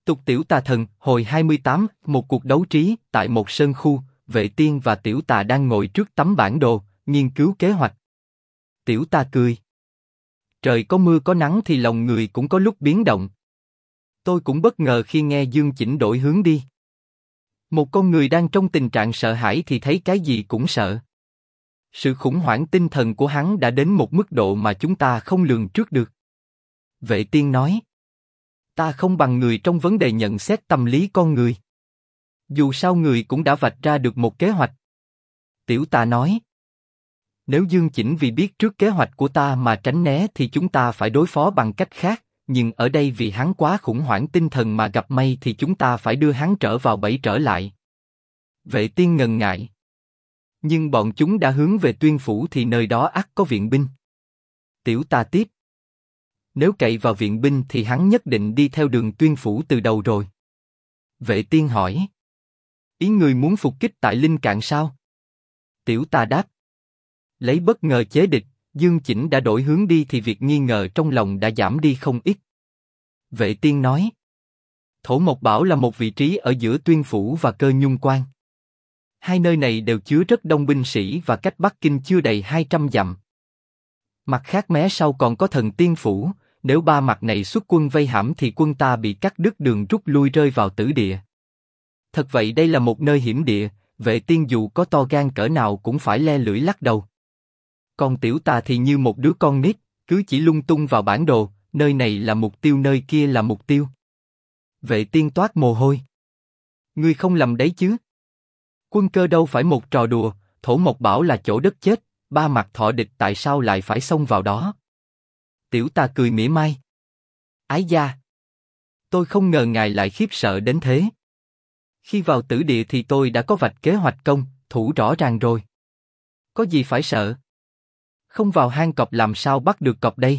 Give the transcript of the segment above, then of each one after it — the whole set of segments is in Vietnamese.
Tục Tiểu Tà Thần, hồi 28, một cuộc đấu trí, tại một sơn khu, Vệ Tiên và Tiểu Tà đang ngồi trước tấm bản đồ, nghiên cứu kế hoạch. Tiểu Tà cười. Trời có mưa có nắng thì lòng người cũng có lúc biến động. Tôi cũng bất ngờ khi nghe Dương Chỉnh đổi hướng đi. Một con người đang trong tình trạng sợ hãi thì thấy cái gì cũng sợ. Sự khủng hoảng tinh thần của hắn đã đến một mức độ mà chúng ta không lường trước được. Vệ Tiên nói. Ta không bằng người trong vấn đề nhận xét tâm lý con người. Dù sao người cũng đã vạch ra được một kế hoạch. Tiểu Tà nói. Nếu Dương Chỉnh vì biết trước kế hoạch của ta mà tránh né thì chúng ta phải đối phó bằng cách khác, nhưng ở đây vì hắn quá khủng hoảng tinh thần mà gặp may thì chúng ta phải đưa hắn trở vào bẫy trở lại. Vệ Tiên ngần ngại. Nhưng bọn chúng đã hướng về Tuyên Phủ thì nơi đó ắt có viện binh. Tiểu Tà tiếp. Nếu cậy vào viện binh thì hắn nhất định đi theo đường Tuyên Phủ từ đầu rồi. Vệ Tiên hỏi. Ý người muốn phục kích tại Linh Cạn sao? Tiểu Tà đáp. Lấy bất ngờ chế địch, Dương Chỉnh đã đổi hướng đi thì việc nghi ngờ trong lòng đã giảm đi không ít. Vệ Tiên nói. Thổ Mộc Bảo là một vị trí ở giữa Tuyên Phủ và Cơ Nhung Quan. Hai nơi này đều chứa rất đông binh sĩ và cách Bắc Kinh chưa đầy 200 dặm. Mặt khác mé sau còn có Thần Tiên Phủ, nếu ba mặt này xuất quân vây hãm thì quân ta bị cắt đứt đường rút lui rơi vào tử địa. Thật vậy đây là một nơi hiểm địa, Vệ Tiên dù có to gan cỡ nào cũng phải le lưỡi lắc đầu. Còn Tiểu Tà thì như một đứa con nít, cứ chỉ lung tung vào bản đồ, nơi này là mục tiêu nơi kia là mục tiêu. Vệ Tiên toát mồ hôi. Ngươi không lầm đấy chứ? Quân cơ đâu phải một trò đùa, Thổ Mộc Bảo là chỗ đất chết, ba mặt thọ địch tại sao lại phải xông vào đó? Tiểu Tà cười mỉa mai. Ái gia, tôi không ngờ ngài lại khiếp sợ đến thế. Khi vào tử địa thì tôi đã có vạch kế hoạch công, thủ rõ ràng rồi. Có gì phải sợ? Không vào hang cọp làm sao bắt được cọp đây?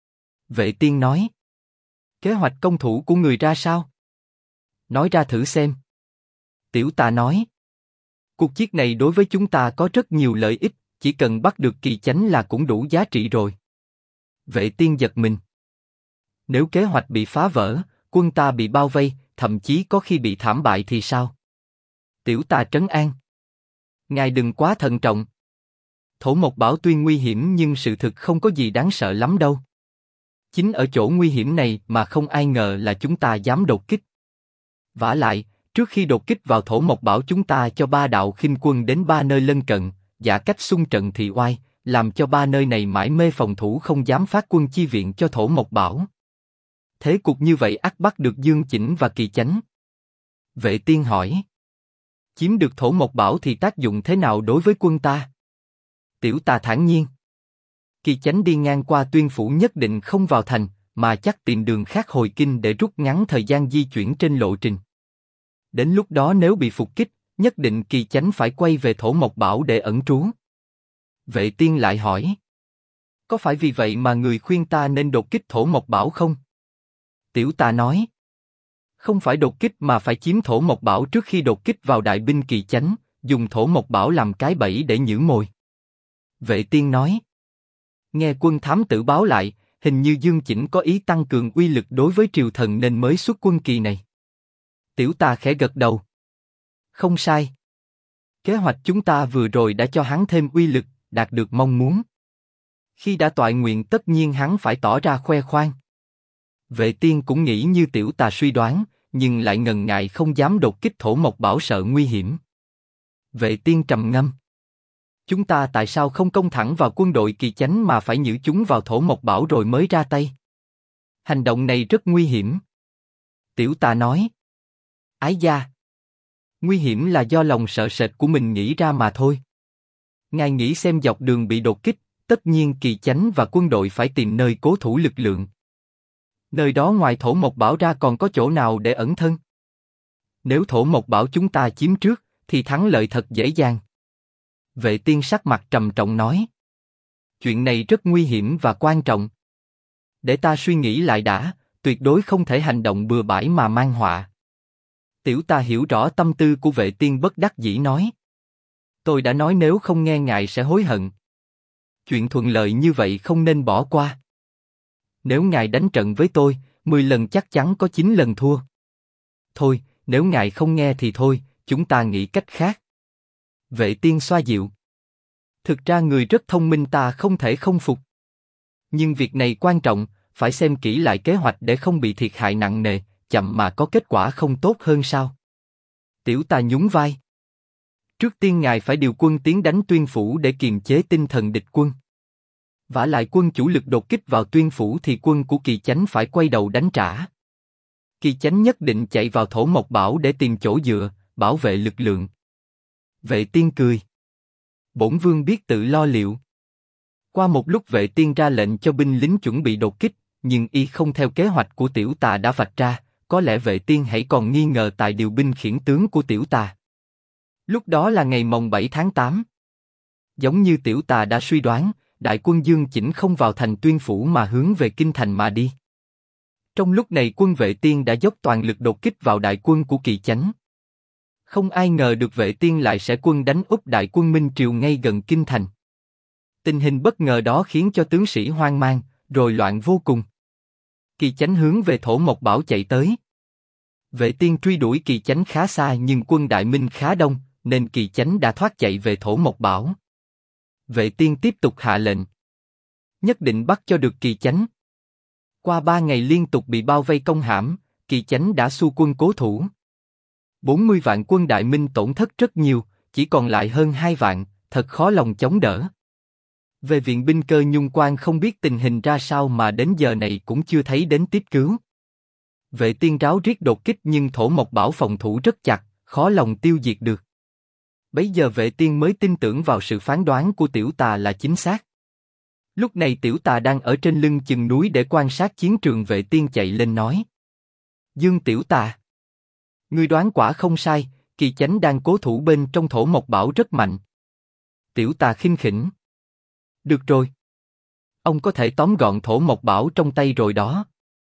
Vệ Tiên nói. Kế hoạch công thủ của người ra sao? Nói ra thử xem. Tiểu Tà nói. Cuộc chiến này đối với chúng ta có rất nhiều lợi ích, chỉ cần bắt được Kỳ Chánh là cũng đủ giá trị rồi. Vệ Tiên giật mình. Nếu kế hoạch bị phá vỡ, quân ta bị bao vây, thậm chí có khi bị thảm bại thì sao? Tiểu Tà trấn an. Ngài đừng quá thận trọng. Thổ Mộc Bảo tuy nguy hiểm nhưng sự thực không có gì đáng sợ lắm đâu. Chính ở chỗ nguy hiểm này mà không ai ngờ là chúng ta dám đột kích. Vả lại, trước khi đột kích vào Thổ Mộc Bảo chúng ta cho ba đạo khinh quân đến ba nơi lân cận, giả cách xung trận thị oai, làm cho ba nơi này mải mê phòng thủ không dám phát quân chi viện cho Thổ Mộc Bảo. Thế cục như vậy ắt bắt được Dương Chỉnh và Kỳ Chánh. Vệ Tiên hỏi. Chiếm được Thổ Mộc Bảo thì tác dụng thế nào đối với quân ta? Tiểu Tà thản nhiên. Kỳ Chánh đi ngang qua Tuyên Phủ nhất định không vào thành, mà chắc tìm đường khác hồi kinh để rút ngắn thời gian di chuyển trên lộ trình. Đến lúc đó nếu bị phục kích, nhất định Kỳ Chánh phải quay về Thổ Mộc Bảo để ẩn trú. Vệ Tiên lại hỏi. Có phải vì vậy mà người khuyên ta nên đột kích Thổ Mộc Bảo không? Tiểu Tà nói. Không phải đột kích mà phải chiếm Thổ Mộc Bảo trước khi đột kích vào đại binh Kỳ Chánh, dùng Thổ Mộc Bảo làm cái bẫy để nhử mồi. Vệ Tiên nói. Nghe quân thám tử báo lại, hình như Dương Chỉnh có ý tăng cường uy lực đối với triều thần nên mới xuất quân kỳ này. Tiểu Tà khẽ gật đầu. Không sai. Kế hoạch chúng ta vừa rồi đã cho hắn thêm uy lực, đạt được mong muốn. Khi đã toại nguyện tất nhiên hắn phải tỏ ra khoe khoang. Vệ Tiên cũng nghĩ như Tiểu Tà suy đoán, nhưng lại ngần ngại không dám đột kích Thổ Mộc Bảo sợ nguy hiểm. Vệ Tiên trầm ngâm. Chúng ta tại sao không công thẳng vào quân đội Kỳ Chánh mà phải nhử chúng vào Thổ Mộc Bảo rồi mới ra tay? Hành động này rất nguy hiểm. Tiểu Tà nói. Ái gia, nguy hiểm là do lòng sợ sệt của mình nghĩ ra mà thôi. Ngài nghĩ xem dọc đường bị đột kích, tất nhiên Kỳ Chánh và quân đội phải tìm nơi cố thủ lực lượng. Nơi đó ngoài Thổ Mộc Bảo ra còn có chỗ nào để ẩn thân? Nếu Thổ Mộc Bảo chúng ta chiếm trước, thì thắng lợi thật dễ dàng. Vệ Tiên sắc mặt trầm trọng nói. Chuyện này rất nguy hiểm và quan trọng. Để ta suy nghĩ lại đã, tuyệt đối không thể hành động bừa bãi mà mang họa. Tiểu Tà hiểu rõ tâm tư của Vệ Tiên bất đắc dĩ nói. Tôi đã nói nếu không nghe ngài sẽ hối hận. Chuyện thuận lợi như vậy không nên bỏ qua. Nếu ngài đánh trận với tôi, 10 lần chắc chắn có 9 lần thua. Thôi, nếu ngài không nghe thì thôi, chúng ta nghĩ cách khác. Vệ tiên xoa dịu. Thực ra người rất thông minh, ta không thể không phục. Nhưng việc này quan trọng, phải xem kỹ lại kế hoạch để không bị thiệt hại nặng nề, chậm mà có kết quả không tốt hơn sao? Tiểu Tà nhún vai. Trước tiên ngài phải điều quân tiến đánh Tuyên Phủ để kiềm chế tinh thần địch quân. Vả lại quân chủ lực đột kích vào Tuyên Phủ thì quân của Kỳ Chánh phải quay đầu đánh trả. Kỳ Chánh nhất định chạy vào Thổ Mộc Bảo để tìm chỗ dựa, bảo vệ lực lượng. Vệ tiên cười. Bổn vương biết tự lo liệu. Qua một lúc Vệ tiên ra lệnh cho binh lính chuẩn bị đột kích, nhưng y không theo kế hoạch của Tiểu Tà đã vạch ra, có lẽ Vệ tiên hãy còn nghi ngờ tài điều binh khiển tướng của Tiểu Tà. Lúc đó là ngày mồng 7 tháng 8. Giống như Tiểu Tà đã suy đoán, đại quân Dương Chỉnh không vào thành Tuyên Phủ mà hướng về kinh thành mà đi. Trong lúc này quân Vệ tiên đã dốc toàn lực đột kích vào đại quân của Kỳ Chánh. Không ai ngờ được Vệ tiên lại sẽ quân đánh úp đại quân Minh Triều ngay gần kinh thành. Tình hình bất ngờ đó khiến cho tướng sĩ hoang mang, rối loạn vô cùng. Kỳ Chánh hướng về Thổ Mộc Bảo chạy tới. Vệ tiên truy đuổi Kỳ Chánh khá xa nhưng quân Đại Minh khá đông, nên Kỳ Chánh đã thoát chạy về Thổ Mộc Bảo. Vệ tiên tiếp tục hạ lệnh. Nhất định bắt cho được Kỳ Chánh. Qua 3 ngày liên tục bị bao vây công hãm, Kỳ Chánh đã xu quân cố thủ. 40 vạn quân Đại Minh tổn thất rất nhiều, chỉ còn lại hơn 2 vạn, thật khó lòng chống đỡ. Về viện binh Cơ Nhung Quan không biết tình hình ra sao mà đến giờ này cũng chưa thấy đến tiếp cứu. Vệ tiên ráo riết đột kích nhưng Thổ Mộc Bảo phòng thủ rất chặt, khó lòng tiêu diệt được. Bấy giờ Vệ tiên mới tin tưởng vào sự phán đoán của Tiểu Tà là chính xác. Lúc này Tiểu Tà đang ở trên lưng chừng núi để quan sát chiến trường. Vệ tiên chạy lên nói: Dương Tiểu Tà, ngươi đoán quả không sai, Kỳ Chánh đang cố thủ bên trong Thổ Mộc Bảo rất mạnh. Tiểu Tà khinh khỉnh: Được rồi. Ông có thể tóm gọn Thổ Mộc Bảo trong tay rồi đó.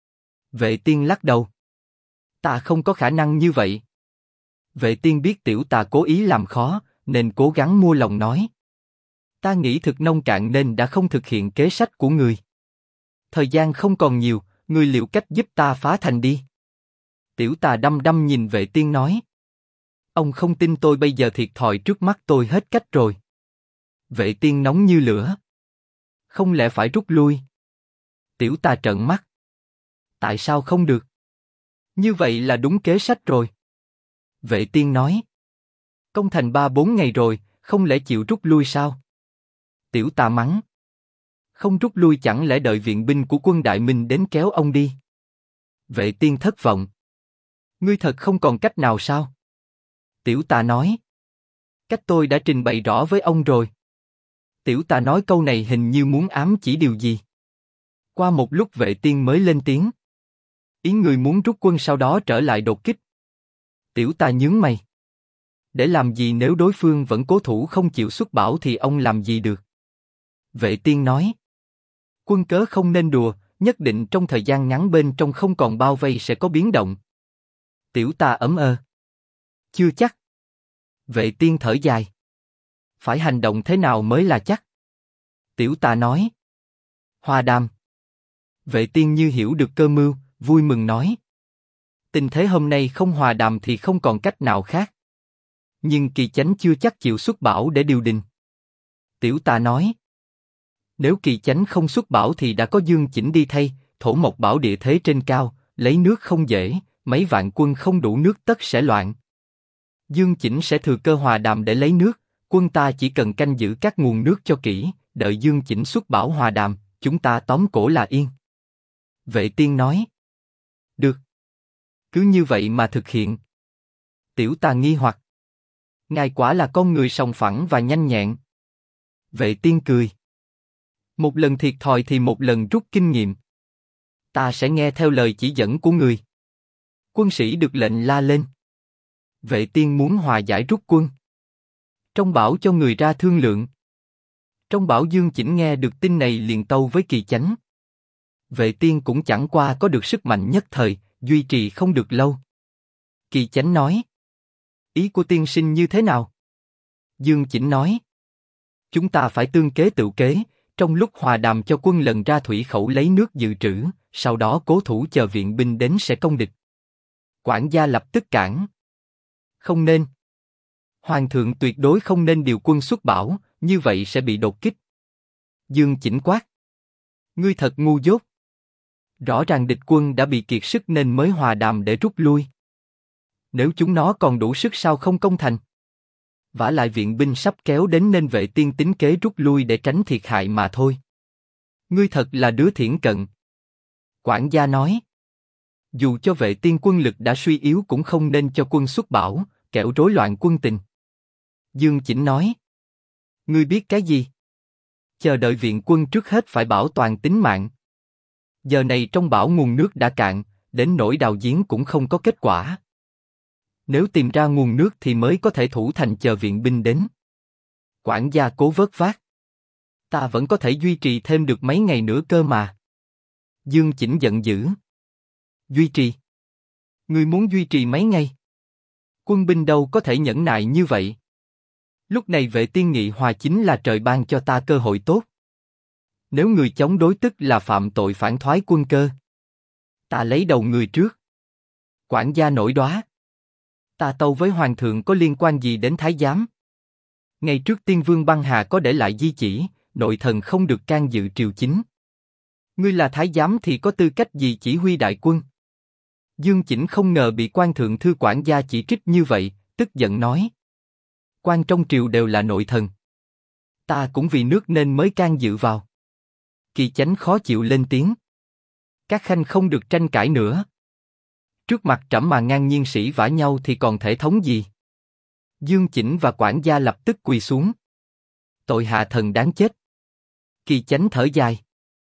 Vệ tiên lắc đầu: Ta không có khả năng như vậy. Vệ tiên biết Tiểu Tà cố ý làm khó, nên cố gắng mua lòng nói: Ta nghĩ thực nông cạn nên đã không thực hiện kế sách của người. Thời gian không còn nhiều, ngươi liệu cách giúp ta phá thành đi. Tiểu Tà đăm đăm nhìn Vệ tiên nói: Ông không tin tôi, bây giờ thiệt thòi trước mắt tôi hết cách rồi. Vệ tiên nóng như lửa: Không lẽ phải rút lui? Tiểu Tà trợn mắt: Tại sao không được? Như vậy là đúng kế sách rồi. Vệ tiên nói: Công thành 3-4 ngày rồi, không lẽ chịu rút lui sao? Tiểu Tà mắng: Không rút lui chẳng lẽ đợi viện binh của quân Đại Minh đến kéo ông đi? Vệ tiên thất vọng: Ngươi thật không còn cách nào sao? Tiểu Tà nói: Cách tôi đã trình bày rõ với ông rồi. Tiểu Tà nói câu này hình như muốn ám chỉ điều gì. Qua một lúc Vệ tiên mới lên tiếng: Ý người muốn rút quân sau đó trở lại đột kích. Tiểu Tà nhướng mày: Để làm gì nếu đối phương vẫn cố thủ không chịu xuất bảo thì ông làm gì được? Vệ tiên nói: Quân cớ không nên đùa, nhất định trong thời gian ngắn bên trong không còn bao vây sẽ có biến động. Tiểu Tà ấm ơ: Chưa chắc. Vệ tiên thở dài: Phải hành động thế nào mới là chắc? Tiểu Tà nói: Hòa đàm. Vệ tiên như hiểu được cơ mưu, vui mừng nói: Tình thế hôm nay không hòa đàm thì không còn cách nào khác. Nhưng Kỳ Chánh chưa chắc chịu xuất bảo để điều đình. Tiểu Tà nói: Nếu Kỳ Chánh không xuất bảo thì đã có Dương Chỉnh đi thay. Thổ Mộc Bảo địa thế trên cao, lấy nước không dễ, mấy vạn quân không đủ nước tất sẽ loạn. Dương Chỉnh sẽ thừa cơ hòa đàm để lấy nước, quân ta chỉ cần canh giữ các nguồn nước cho kỹ, đợi Dương Chỉnh xuất bảo hòa đàm, chúng ta tóm cổ là yên. Vệ tiên nói: Được. Cứ như vậy mà thực hiện. Tiểu Tà nghi hoặc: Ngài quả là con người sòng phẳng và nhanh nhẹn. Vệ tiên cười: Một lần thiệt thòi thì một lần rút kinh nghiệm. Ta sẽ nghe theo lời chỉ dẫn của người. Quân sĩ được lệnh la lên. Vệ tiên muốn hòa giải rút quân. Trong bảo cho người ra thương lượng. Trong bảo Dương Chỉnh nghe được tin này liền tâu với Kỳ Chánh. Vệ tiên cũng chẳng qua có được sức mạnh nhất thời, duy trì không được lâu. Kỳ Chánh nói: Ý của tiên sinh như thế nào? Dương Chỉnh nói: Chúng ta phải tương kế tự kế, trong lúc hòa đàm cho quân lần ra thủy khẩu lấy nước dự trữ, sau đó cố thủ chờ viện binh đến sẽ công địch. Quản gia lập tức cản. Không nên. Hoàng thượng tuyệt đối không nên điều quân xuất bảo, như vậy sẽ bị đột kích. Dương Chỉnh quát. Ngươi thật ngu dốt. Rõ ràng địch quân đã bị kiệt sức nên mới hòa đàm để rút lui. Nếu chúng nó còn đủ sức sao không công thành? Vả lại viện binh sắp kéo đến nên Vệ Tiên tính kế rút lui để tránh thiệt hại mà thôi. Ngươi thật là đứa thiển cận. Quản gia nói. Dù cho Vệ Tiên quân lực đã suy yếu cũng không nên cho quân xuất bảo, kẻo rối loạn quân tình. Dương Chỉnh nói. Ngươi biết cái gì? Chờ đợi viện quân trước hết phải bảo toàn tính mạng. Giờ này trong bão nguồn nước đã cạn, đến nỗi đào giếng cũng không có kết quả. Nếu tìm ra nguồn nước thì mới có thể thủ thành chờ viện binh đến. Quản gia cố vớt vát. Ta vẫn có thể duy trì thêm được mấy ngày nữa cơ mà. Dương Chỉnh giận dữ. Duy trì? Ngươi muốn duy trì mấy ngày? Quân binh đâu có thể nhẫn nại như vậy. Lúc này Vệ Tiên nghị hòa chính là trời ban cho ta cơ hội tốt. Nếu người chống đối tức là phạm tội phản thoái quân cơ. Ta lấy đầu người trước. Quản gia nổi đoá. Ta tâu với hoàng thượng có liên quan gì đến thái giám? Ngày trước Tiên Vương băng hà có để lại di chỉ, nội thần không được can dự triều chính. Ngươi là thái giám thì có tư cách gì chỉ huy đại quân? Dương Chỉnh không ngờ bị quan thượng thư quản gia chỉ trích như vậy, tức giận nói. Quan trong triều đều là nội thần. Ta cũng vì nước nên mới can dự vào. Kỳ Chánh khó chịu lên tiếng. Các khanh không được tranh cãi nữa. Trước mặt trẫm mà ngang nhiên sĩ vả nhau thì còn thể thống gì? Dương Chỉnh và quản gia lập tức quỳ xuống. Tội hạ thần đáng chết. Kỳ Chánh thở dài.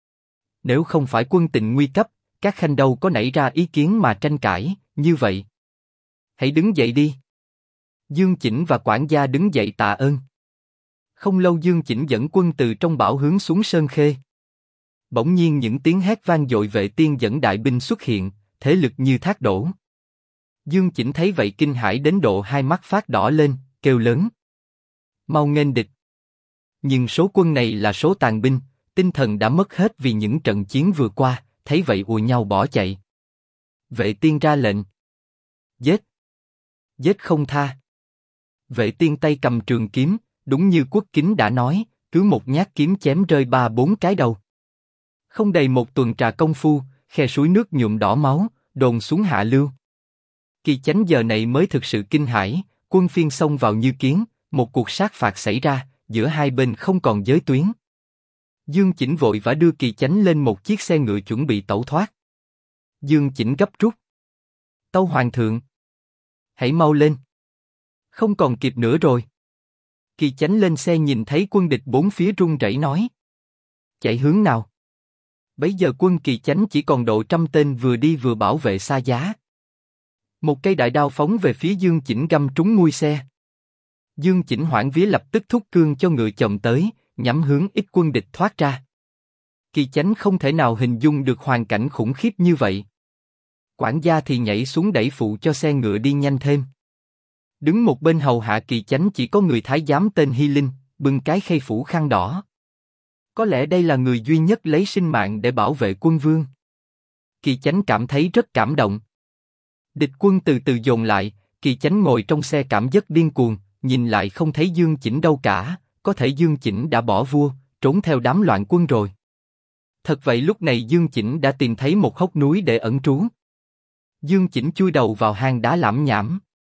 Nếu không phải quân tình nguy cấp, các khanh đâu có nảy ra ý kiến mà tranh cãi, như vậy. Hãy đứng dậy đi. Dương Chỉnh và quản gia đứng dậy tạ ơn. Không lâu Dương Chỉnh dẫn quân từ trong bão hướng xuống Sơn Khê. Bỗng nhiên những tiếng hét vang dội Vệ Tiên dẫn đại binh xuất hiện, thế lực như thác đổ. Dương Chỉnh thấy vậy kinh hãi đến độ hai mắt phát đỏ lên, kêu lớn. Mau nghênh địch. Nhưng số quân này là số tàn binh, tinh thần đã mất hết vì những trận chiến vừa qua, thấy vậy ùa nhau bỏ chạy. Vệ Tiên ra lệnh. Giết. Giết không tha. Vệ Tiên tay cầm trường kiếm, đúng như Quốc Kính đã nói, cứ một nhát kiếm chém rơi 3-4 cái đầu. Không đầy một tuần trà công phu, khe suối nước nhuộm đỏ máu, đồn xuống hạ lưu. Kỳ Chánh giờ này mới thực sự kinh hãi, quân phiên xông vào như kiến, một cuộc sát phạt xảy ra, giữa hai bên không còn giới tuyến. Dương Chỉnh vội vã đưa Kỳ Chánh lên một chiếc xe ngựa chuẩn bị tẩu thoát. Dương Chỉnh gấp rút. Tâu hoàng thượng. Hãy mau lên. Không còn kịp nữa rồi. Kỳ Chánh lên xe nhìn thấy quân địch bốn phía run rẩy nói. Chạy hướng nào? Bấy giờ quân Kỳ Chánh chỉ còn độ 100 tên vừa đi vừa bảo vệ xa giá. Một cây đại đao phóng về phía Dương Chỉnh găm trúng mui xe. Dương Chỉnh hoảng vía lập tức thúc cương cho ngựa chồng tới, nhắm hướng ít quân địch thoát ra. Kỳ Chánh không thể nào hình dung được hoàn cảnh khủng khiếp như vậy. Quản gia thì nhảy xuống đẩy phụ cho xe ngựa đi nhanh thêm. Đứng một bên hầu hạ Kỳ Chánh chỉ có người thái giám tên Hy Linh, bưng cái khay phủ khăn đỏ. Có lẽ đây là người duy nhất lấy sinh mạng để bảo vệ quân vương. Kỳ Chánh cảm thấy rất cảm động. Địch quân từ từ dồn lại, Kỳ Chánh ngồi trong xe cảm giác điên cuồng, nhìn lại không thấy Dương Chỉnh đâu cả, có thể Dương Chỉnh đã bỏ vua, trốn theo đám loạn quân rồi. Thật vậy lúc này Dương Chỉnh đã tìm thấy một hốc núi để ẩn trú. Dương Chỉnh chui đầu vào hang đá lảm nhảm.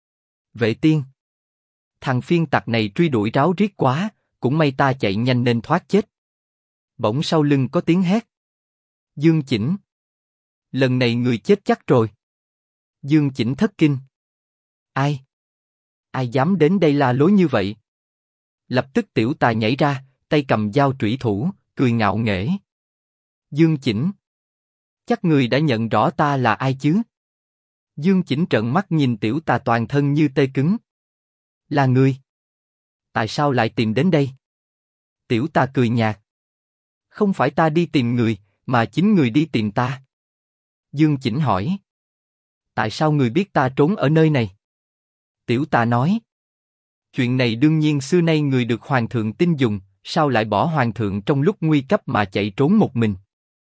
Vệ Tiên. Thằng phiên tặc này truy đuổi ráo riết quá, cũng may ta chạy nhanh nên thoát chết. Bỗng sau lưng có tiếng hét. Dương Chỉnh. Lần này người chết chắc rồi. Dương Chỉnh thất kinh. Ai? Ai dám đến đây la lối như vậy? Lập tức tiểu tà nhảy ra, tay cầm dao trủy thủ, cười ngạo nghễ. Dương Chỉnh. Chắc người đã nhận rõ ta là ai chứ? Dương Chỉnh trợn mắt nhìn tiểu tà toàn thân như tê cứng. Là ngươi? Tại sao lại tìm đến đây? Tiểu tà cười nhạt. Không phải ta đi tìm người, mà chính người đi tìm ta. Dương Chỉnh hỏi. Tại sao người biết ta trốn ở nơi này? Tiểu tà nói. Chuyện này đương nhiên xưa nay người được hoàng thượng tin dùng, sao lại bỏ hoàng thượng trong lúc nguy cấp mà chạy trốn một mình?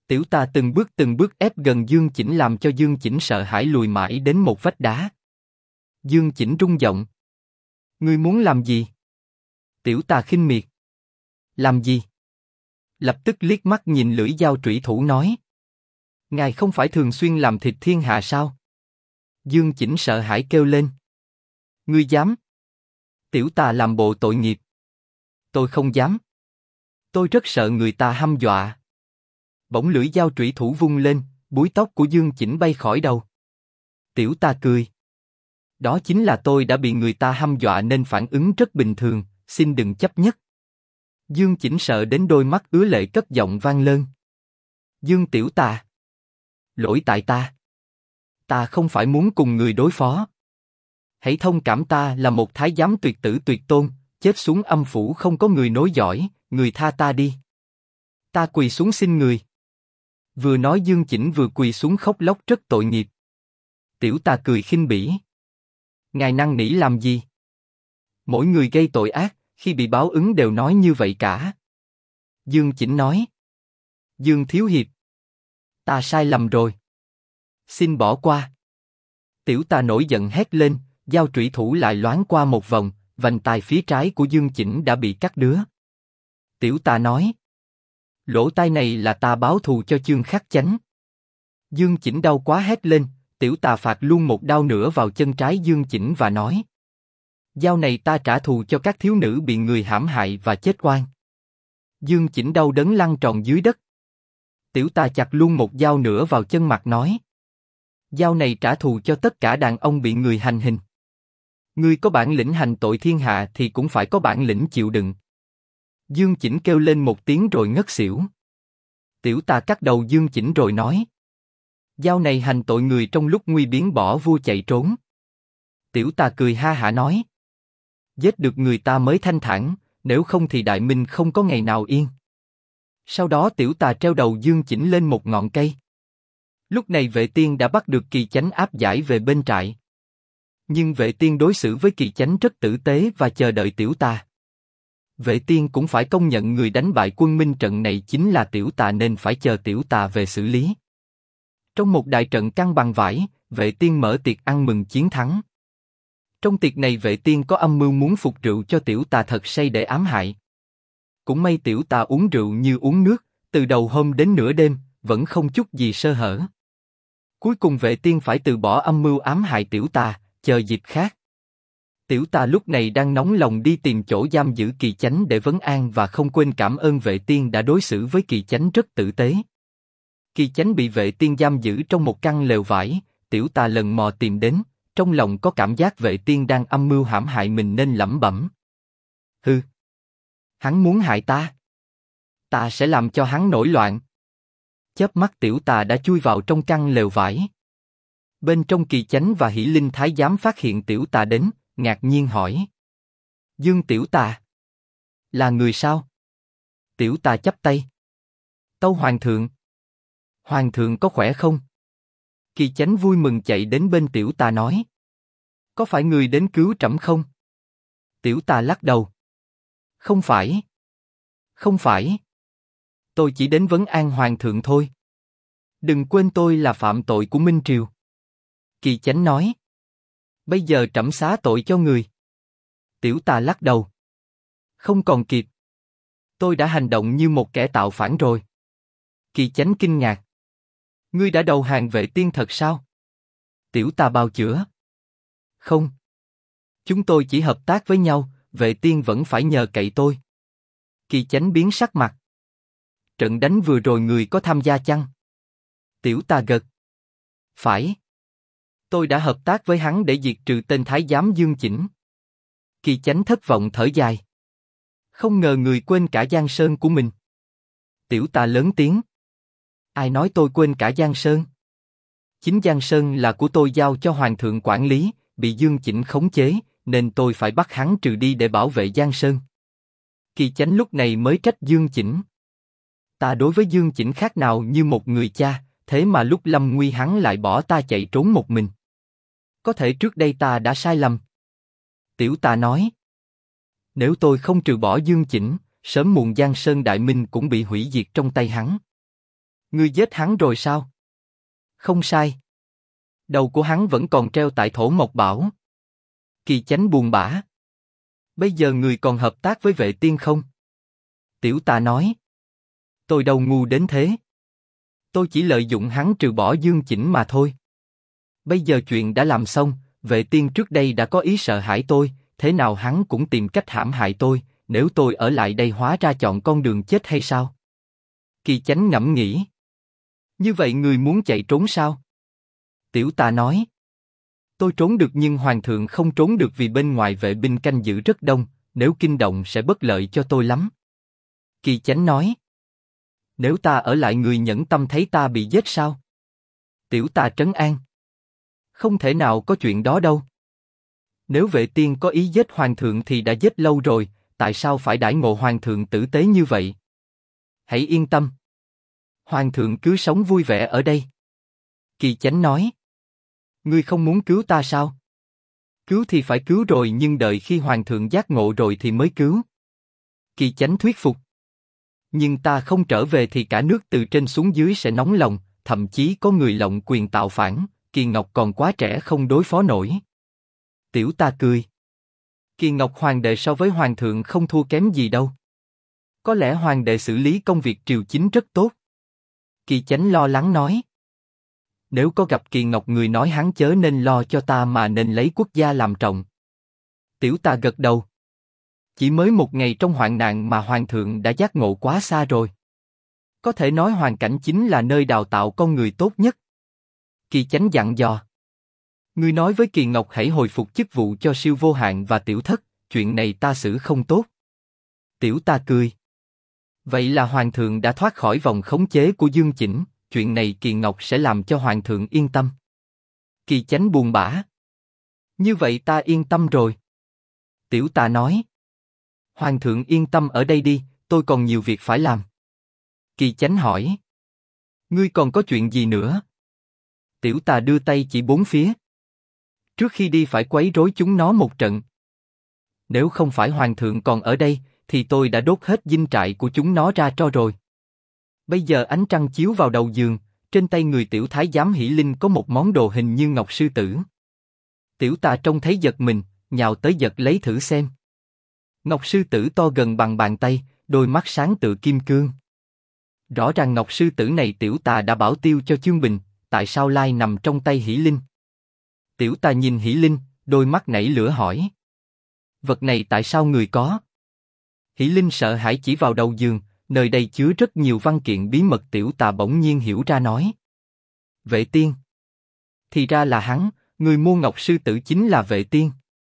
Tiểu Tà từng bước ép gần Dương Chỉnh làm cho Dương Chỉnh sợ hãi lùi mãi đến một vách đá. Dương Chỉnh rung giọng. Ngươi muốn làm gì? Tiểu Tà khinh miệt. Làm gì? Lập tức liếc mắt nhìn lưỡi dao trủy thủ nói. Ngài không phải thường xuyên làm thịt thiên hạ sao? Dương Chỉnh sợ hãi kêu lên. Ngươi dám? Tiểu Tà làm bộ tội nghiệp. Tôi không dám. Tôi rất sợ người ta hăm dọa. Bỗng lưỡi dao trủy thủ vung lên, búi tóc của Dương Chỉnh bay khỏi đầu. Tiểu Tà cười. Đó chính là tôi đã bị người ta hăm dọa nên phản ứng rất bình thường, xin đừng chấp nhất. Dương Chỉnh sợ đến đôi mắt ứa lệ cất giọng vang lên. Dương Tiểu Tà. Lỗi tại ta. Ta không phải muốn cùng người đối phó. Hãy thông cảm, ta là một thái giám tuyệt tử tuyệt tôn, chết xuống âm phủ không có người nối dõi, người tha ta đi. Ta quỳ xuống xin người. Vừa nói Dương Chỉnh vừa quỳ xuống khóc lóc rất tội nghiệp. Tiểu Tà cười khinh bỉ. Ngài năn nỉ làm gì? Mỗi người gây tội ác, khi bị báo ứng đều nói như vậy cả. Dương Chỉnh nói. Dương Thiếu Hiệp. Ta sai lầm rồi. Xin bỏ qua. Tiểu Tà nổi giận hét lên, dao trủy thủ lại loáng qua một vòng, vành tai phía trái của Dương Chỉnh đã bị cắt đứa. Tiểu Tà nói. Lỗ tai này là ta báo thù cho Chương Khắc Chánh. Dương Chỉnh đau quá hét lên, Tiểu Tà phạt luôn một đao nữa vào chân trái Dương Chỉnh và nói. Dao này ta trả thù cho các thiếu nữ bị người hãm hại và chết oan. Dương Chỉnh đau đớn lăn tròn dưới đất. Tiểu Tà chặt luôn một dao nữa vào chân mặt nói. Dao này trả thù cho tất cả đàn ông bị người hành hình. Ngươi có bản lĩnh hành tội thiên hạ thì cũng phải có bản lĩnh chịu đựng. Dương Chỉnh kêu lên một tiếng rồi ngất xỉu. Tiểu Tà cắt đầu Dương Chỉnh rồi nói. Dao này hành tội người trong lúc nguy biến bỏ vua chạy trốn. Tiểu Tà cười ha hả nói. Giết được người ta mới thanh thản, nếu không thì Đại Minh không có ngày nào yên. Sau đó Tiểu Tà treo đầu Dương Chỉnh lên một ngọn cây. Lúc này Vệ Tiên đã bắt được Kỳ Chánh áp giải về bên trại. Nhưng Vệ Tiên đối xử với Kỳ Chánh rất tử tế và chờ đợi Tiểu Tà. Vệ Tiên cũng phải công nhận người đánh bại quân Minh trận này chính là Tiểu Tà nên phải chờ Tiểu Tà về xử lý. Trong một đại trận căng bằng vải, Vệ Tiên mở tiệc ăn mừng chiến thắng. Trong tiệc này Vệ Tiên có âm mưu muốn phục rượu cho Tiểu Tà thật say để ám hại. Cũng may Tiểu Tà uống rượu như uống nước, từ đầu hôm đến nửa đêm, vẫn không chút gì sơ hở. Cuối cùng Vệ Tiên phải từ bỏ âm mưu ám hại Tiểu Tà, chờ dịp khác. Tiểu Tà lúc này đang nóng lòng đi tìm chỗ giam giữ Kỳ Chánh để vấn an và không quên cảm ơn Vệ Tiên đã đối xử với Kỳ Chánh rất tử tế. Kỳ Chánh bị Vệ Tiên giam giữ trong một căn lều vải, Tiểu Tà lần mò tìm đến, trong lòng có cảm giác Vệ Tiên đang âm mưu hãm hại mình nên lẩm bẩm. Hừ, hắn muốn hại ta. Ta sẽ làm cho hắn nổi loạn. Chớp mắt Tiểu Tà đã chui vào trong căn lều vải. Bên trong Kỳ Chánh và Hỷ Linh Thái giám phát hiện Tiểu Tà đến, ngạc nhiên hỏi. Dương Tiểu Tà. Là người sao? Tiểu Tà chắp tay. Tâu Hoàng thượng. Hoàng thượng có khỏe không? Kỳ Chánh vui mừng chạy đến bên Tiểu Tà nói. Có phải người đến cứu trẫm không? Tiểu Tà lắc đầu. Không phải. Không phải. Tôi chỉ đến vấn an Hoàng thượng thôi. Đừng quên tôi là phạm tội của Minh Triều. Kỳ Chánh nói. Bây giờ trẫm xá tội cho người. Tiểu Tà lắc đầu. Không còn kịp. Tôi đã hành động như một kẻ tạo phản rồi. Kỳ Chánh kinh ngạc. Ngươi đã đầu hàng Vệ Tiên thật sao? Tiểu Tà bào chữa. Không. Chúng tôi chỉ hợp tác với nhau, Vệ Tiên vẫn phải nhờ cậy tôi. Kỳ Chánh biến sắc mặt. Trận đánh vừa rồi người có tham gia chăng? Tiểu Tà gật. Phải. Tôi đã hợp tác với hắn để diệt trừ tên thái giám Dương Chỉnh. Kỳ Chánh thất vọng thở dài. Không ngờ người quên cả Giang Sơn của mình. Tiểu Tà lớn tiếng. Ai nói tôi quên cả Giang Sơn? Chính Giang Sơn là của tôi giao cho Hoàng thượng quản lý, bị Dương Chỉnh khống chế, nên tôi phải bắt hắn trừ đi để bảo vệ Giang Sơn. Kỳ Chánh lúc này mới trách Dương Chỉnh. Ta đối với Dương Chỉnh khác nào như một người cha, thế mà lúc lâm nguy hắn lại bỏ ta chạy trốn một mình. Có thể trước đây ta đã sai lầm. Tiểu Tà nói. Nếu tôi không trừ bỏ Dương Chỉnh, sớm muộn Giang Sơn Đại Minh cũng bị hủy diệt trong tay hắn. Ngươi giết hắn rồi sao? Không sai. Đầu của hắn vẫn còn treo tại Thổ Mộc Bảo. Kỳ Chánh buồn bã. Bây giờ người còn hợp tác với Vệ Tiên không? Tiểu Tà nói. Tôi đâu ngu đến thế. Tôi chỉ lợi dụng hắn trừ bỏ Dương Chỉnh mà thôi. Bây giờ chuyện đã làm xong, Vệ Tiên trước đây đã có ý sợ hãi tôi, thế nào hắn cũng tìm cách hãm hại tôi, nếu tôi ở lại đây hóa ra chọn con đường chết hay sao? Kỳ Chánh ngẫm nghĩ. Như vậy người muốn chạy trốn sao? Tiểu Tà nói. Tôi trốn được nhưng Hoàng thượng không trốn được vì bên ngoài vệ binh canh giữ rất đông, nếu kinh động sẽ bất lợi cho tôi lắm. Kỳ Chánh nói. Nếu ta ở lại người nhẫn tâm thấy ta bị giết sao? Tiểu Tà trấn an. Không thể nào có chuyện đó đâu. Nếu Vệ Tiên có ý giết Hoàng thượng thì đã giết lâu rồi, tại sao phải đãi ngộ Hoàng thượng tử tế như vậy? Hãy yên tâm. Hoàng thượng cứ sống vui vẻ ở đây. Kỳ Chánh nói. Ngươi không muốn cứu ta sao? Cứu thì phải cứu rồi nhưng đợi khi Hoàng thượng giác ngộ rồi thì mới cứu. Kỳ Chánh thuyết phục. Nhưng ta không trở về thì cả nước từ trên xuống dưới sẽ nóng lòng, thậm chí có người lộng quyền tạo phản, Kỳ Ngọc còn quá trẻ không đối phó nổi. Tiểu Tà cười. Kỳ Ngọc hoàng đệ so với Hoàng thượng không thua kém gì đâu. Có lẽ Hoàng đệ xử lý công việc triều chính rất tốt. Kỳ Chánh lo lắng nói. Nếu có gặp Kỳ Ngọc người nói hắn chớ nên lo cho ta mà nên lấy quốc gia làm trọng. Tiểu Tà gật đầu. Chỉ mới một ngày trong hoạn nạn mà Hoàng thượng đã giác ngộ quá xa rồi. Có thể nói hoàn cảnh chính là nơi đào tạo con người tốt nhất. Kỳ Chánh dặn dò. Ngươi nói với Kỳ Ngọc hãy hồi phục chức vụ cho Siêu Vô Hạn và Tiểu Thất, chuyện này ta xử không tốt. Tiểu Tà cười. Vậy là Hoàng thượng đã thoát khỏi vòng khống chế của Dương Chỉnh, chuyện này Kỳ Ngọc sẽ làm cho Hoàng thượng yên tâm. Kỳ Chánh buồn bã. Như vậy ta yên tâm rồi. Tiểu Tà nói. Hoàng thượng yên tâm ở đây đi, tôi còn nhiều việc phải làm. Kỳ Chánh hỏi. Ngươi còn có chuyện gì nữa? Tiểu Tà đưa tay chỉ bốn phía. Trước khi đi phải quấy rối chúng nó một trận. Nếu không phải Hoàng thượng còn ở đây, thì tôi đã đốt hết dinh trại của chúng nó ra tro rồi. Bây giờ ánh trăng chiếu vào đầu giường, trên tay người tiểu thái giám Hỷ Linh có một món đồ hình như ngọc sư tử. Tiểu Tà trông thấy giật mình, nhào tới giật lấy thử xem. Ngọc sư tử to gần bằng bàn tay, đôi mắt sáng tựa kim cương. Rõ ràng ngọc sư tử này Tiểu Tà đã bảo tiêu cho Chương Bình, tại sao lai nằm trong tay Hỷ Linh? Tiểu Tà nhìn Hỷ Linh, đôi mắt nảy lửa hỏi. Vật này tại sao người có? Hỷ Linh sợ hãi chỉ vào đầu giường, nơi đây chứa rất nhiều văn kiện bí mật. Tiểu Tà bỗng nhiên hiểu ra nói. Vệ Tiên. Thì ra là hắn, người mua ngọc sư tử chính là Vệ Tiên.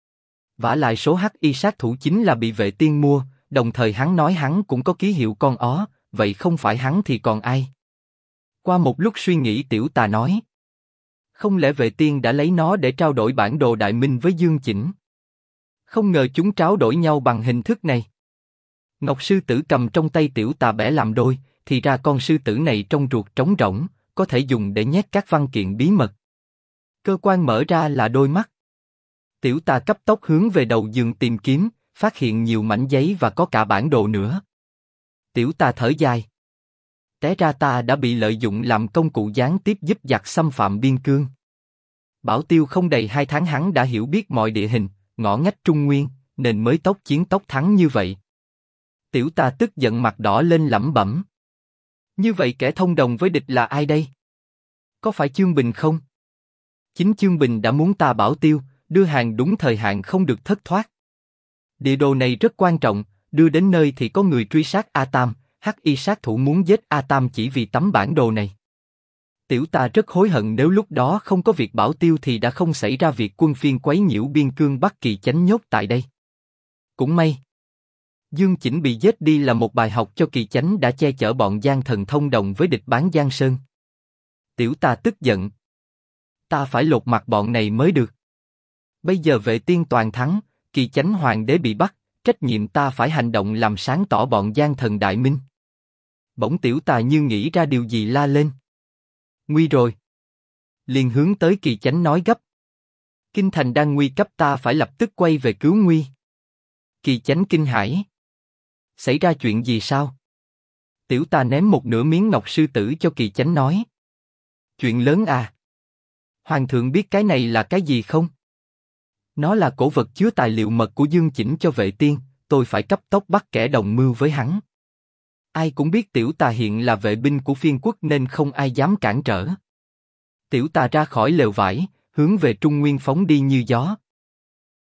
Vả lại số HI sát thủ chính là bị Vệ Tiên mua, đồng thời hắn nói hắn cũng có ký hiệu con ó, vậy không phải hắn thì còn ai? Qua một lúc suy nghĩ Tiểu Tà nói. Không lẽ Vệ Tiên đã lấy nó để trao đổi bản đồ Đại Minh với Dương Chỉnh? Không ngờ chúng trao đổi nhau bằng hình thức này. Ngọc sư tử cầm trong tay Tiểu Tà bẻ làm đôi, thì ra con sư tử này trong ruột trống rỗng, có thể dùng để nhét các văn kiện bí mật. Cơ quan mở ra là đôi mắt. Tiểu Tà cấp tốc hướng về đầu giường tìm kiếm, phát hiện nhiều mảnh giấy và có cả bản đồ nữa. Tiểu Tà thở dài. Té ra ta đã bị lợi dụng làm công cụ gián tiếp giúp giặc xâm phạm biên cương. Bảo Tiêu không đầy 2 tháng hắn đã hiểu biết mọi địa hình, ngõ ngách Trung Nguyên, nên mới tốc chiến tốc thắng như vậy. Tiểu Tà tức giận mặt đỏ lên lẩm bẩm. Như vậy kẻ thông đồng với địch là ai đây? Có phải Chương Bình không? Chính Chương Bình đã muốn ta Bảo Tiêu, đưa hàng đúng thời hạn không được thất thoát. Địa đồ này rất quan trọng, đưa đến nơi thì có người truy sát A Tam, HI sát thủ muốn giết A Tam chỉ vì tấm bản đồ này. Tiểu Tà rất hối hận nếu lúc đó không có việc Bảo Tiêu thì đã không xảy ra việc quân phiên quấy nhiễu biên cương Bắc Kỳ Chánh nhốt tại đây. Cũng may. Dương Chỉnh bị giết đi là một bài học cho Kỳ Chánh đã che chở bọn gian thần thông đồng với địch bán Giang Sơn. Tiểu Tà tức giận. Ta phải lột mặt bọn này mới được. Bây giờ Vệ Tiên toàn thắng, Kỳ Chánh hoàng đế bị bắt, trách nhiệm ta phải hành động làm sáng tỏ bọn gian thần Đại Minh. Bỗng Tiểu Tà như nghĩ ra điều gì la lên. Nguy rồi. Liền hướng tới Kỳ Chánh nói gấp. Kinh thành đang nguy cấp, ta phải lập tức quay về cứu nguy. Kỳ Chánh kinh hãi. Xảy ra chuyện gì sao? Tiểu tà ném một nửa miếng ngọc sư tử cho Kỳ Chánh nói. Chuyện lớn à? Hoàng thượng biết cái này là cái gì không? Nó là cổ vật chứa tài liệu mật của Dương Chỉnh cho Vệ Tiên, tôi phải cấp tốc bắt kẻ đồng mưu với hắn. Ai cũng biết tiểu tà hiện là vệ binh của phiên quốc nên không ai dám cản trở. Tiểu tà ra khỏi lều vải, hướng về Trung Nguyên phóng đi như gió,